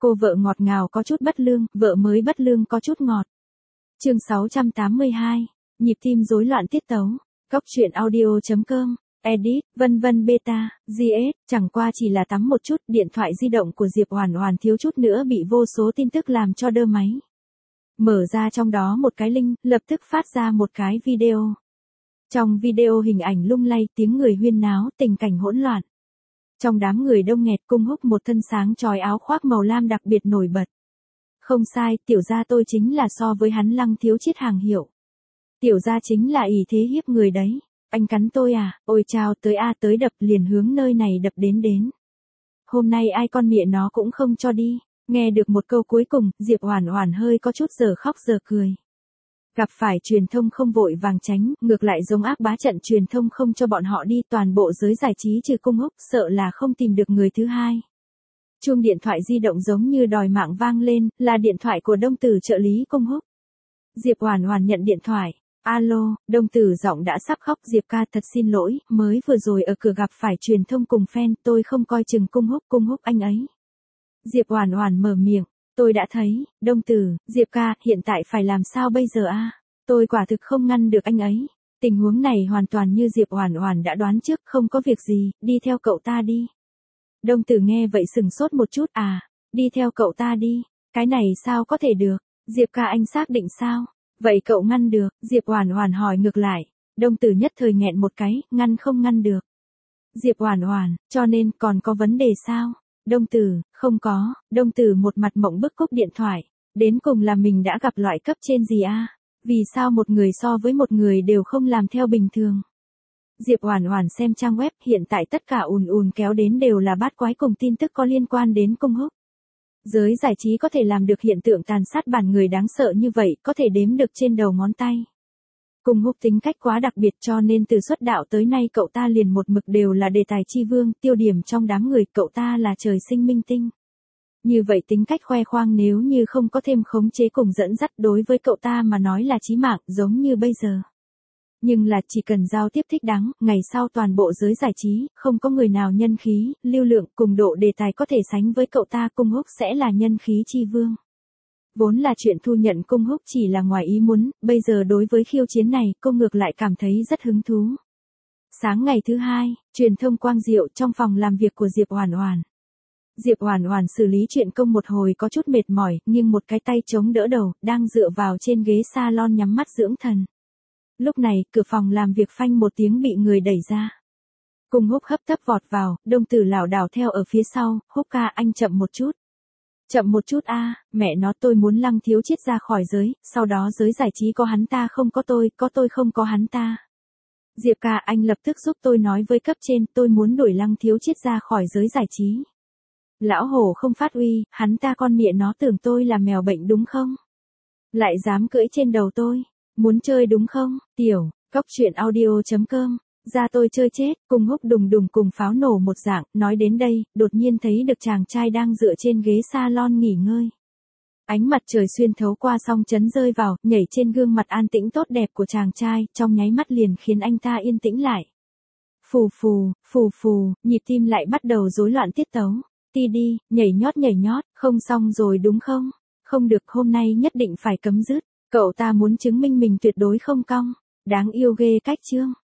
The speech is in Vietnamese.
Cô vợ ngọt ngào có chút bất lương, vợ mới bất lương có chút ngọt. Chương 682, nhịp tim rối loạn tiết tấu. Góc truyện audio.com, edit, vân vân beta, GS, chẳng qua chỉ là tắm một chút, điện thoại di động của Diệp Oản Oản thiếu chút nữa bị vô số tin tức làm cho đơ máy. Mở ra trong đó một cái link, lập tức phát ra một cái video. Trong video hình ảnh lung lay, tiếng người huyên náo, tình cảnh hỗn loạn. Trong đám người đông nghẹt, Cung Húc một thân sáng chói áo khoác màu lam đặc biệt nổi bật. Không sai, tiểu gia tôi chính là so với hắn Lăng Thiếu Chiết hàng hiệu. Tiểu gia chính là ỷ thế hiếp người đấy. Anh cắn tôi à, ôi chao tới a tới đập liền hướng nơi này đập đến. Hôm nay ai con mẹ nó cũng không cho đi. Nghe được một câu cuối cùng, Diệp Oản Oản hơi có chút giờ khóc giờ cười. Gặp phải truyền thông không vội vàng tránh, ngược lại giống ác bá trận truyền thông không cho bọn họ đi, toàn bộ giới giải trí trừ Cung Húc, sợ là không tìm được người thứ hai. Chuông điện thoại di động giống như đòi mạng vang lên, là điện thoại của Đông Tử trợ lý Cung Húc. Diệp Oản Oản nhận điện thoại. Alo, Đông Tử giọng đã sắp khóc. Diệp ca thật xin lỗi, mới vừa rồi ở cửa gặp phải truyền thông cùng fan, tôi không coi chừng Cung Húc anh ấy. Diệp Oản Oản mở miệng, tôi đã thấy. Đông Tử, Diệp ca, hiện tại phải làm sao bây giờ a? Tôi quả thực không ngăn được anh ấy. Tình huống này hoàn toàn như Diệp Oản Oản đã đoán trước, không có việc gì, đi theo cậu ta đi. Đông Tử nghe vậy sững sốt một chút, à, đi theo cậu ta đi, cái này sao có thể được, Diệp ca anh xác định sao, vậy cậu ngăn được, Diệp Oản Oản hỏi ngược lại, Đông Tử nhất thời nghẹn một cái, ngăn không ngăn được. Diệp Oản Oản, cho nên còn có vấn đề sao? Đông Tử, không có, Đông Tử một mặt mộng bức cúp điện thoại, đến cùng là mình đã gặp loại cấp trên gì a? Vì sao một người so với một người đều không làm theo bình thường? Diệp Oản Oản xem trang web, hiện tại tất cả ùn kéo đến đều là bát quái cùng tin tức có liên quan đến Cung Húc. Giới giải trí có thể làm được hiện tượng tàn sát bản người đáng sợ như vậy, có thể đếm được trên đầu ngón tay. Cung Húc tính cách quá đặc biệt cho nên từ xuất đạo tới nay cậu ta liền một mực đều là đề tài chi vương, tiêu điểm trong đám người, cậu ta là trời sinh minh tinh. Như vậy tính cách khoe khoang nếu như không có thêm khống chế cùng dẫn dắt đối với cậu ta mà nói là chí mạng, giống như bây giờ. Nhưng là chỉ cần giao tiếp thích đáng, ngày sau toàn bộ giới giải trí, không có người nào nhân khí, lưu lượng cùng độ đề tài có thể sánh với cậu ta. Cung Húc sẽ là nhân khí chi vương. Vốn là chuyện thu nhận Cung Húc chỉ là ngoài ý muốn, bây giờ đối với khiêu chiến này, cô ngược lại cảm thấy rất hứng thú. Sáng ngày thứ hai, truyền thông Quang Diệu trong phòng làm việc của Diệp Oản Oản. Diệp Oản Oản xử lý chuyện công một hồi có chút mệt mỏi, nhưng một cái tay chống đỡ đầu, đang dựa vào trên ghế salon nhắm mắt dưỡng thần. Lúc này, cửa phòng làm việc phanh một tiếng bị người đẩy ra. Cung Húc hấp tấp vọt vào, Đông Tử lảo đảo theo ở phía sau, Húc ca anh chậm một chút. Chậm một chút a, mẹ nó tôi muốn Lăng Thiếu Chiết ra khỏi giới, sau đó giới giải trí có hắn ta không có tôi không có hắn ta. Diệp ca anh lập tức giúp tôi nói với cấp trên, tôi muốn đuổi Lăng Thiếu Chiết ra khỏi giới giải trí. Lão hổ không phát uy, hắn ta con mẹ nó tưởng tôi là mèo bệnh đúng không? Lại dám cưỡi trên đầu tôi, muốn chơi đúng không? Tiểu, góc truyện audio.com, ra tôi chơi chết. Cung Húc đùng đùng cùng pháo nổ một dạng, nói đến đây, đột nhiên thấy được chàng trai đang dựa trên ghế salon nghỉ ngơi. Ánh mặt trời xuyên thấu qua song chấn rơi vào, nhảy trên gương mặt an tĩnh tốt đẹp của chàng trai, trong nháy mắt liền khiến anh ta yên tĩnh lại. Phù phù, nhịp tim lại bắt đầu rối loạn tiết tấu. Ti đi, nhảy nhót, không xong rồi đúng không? Không được, hôm nay nhất định phải cấm dứt. Cậu ta muốn chứng minh mình tuyệt đối không cong. Đáng yêu ghê cách chương.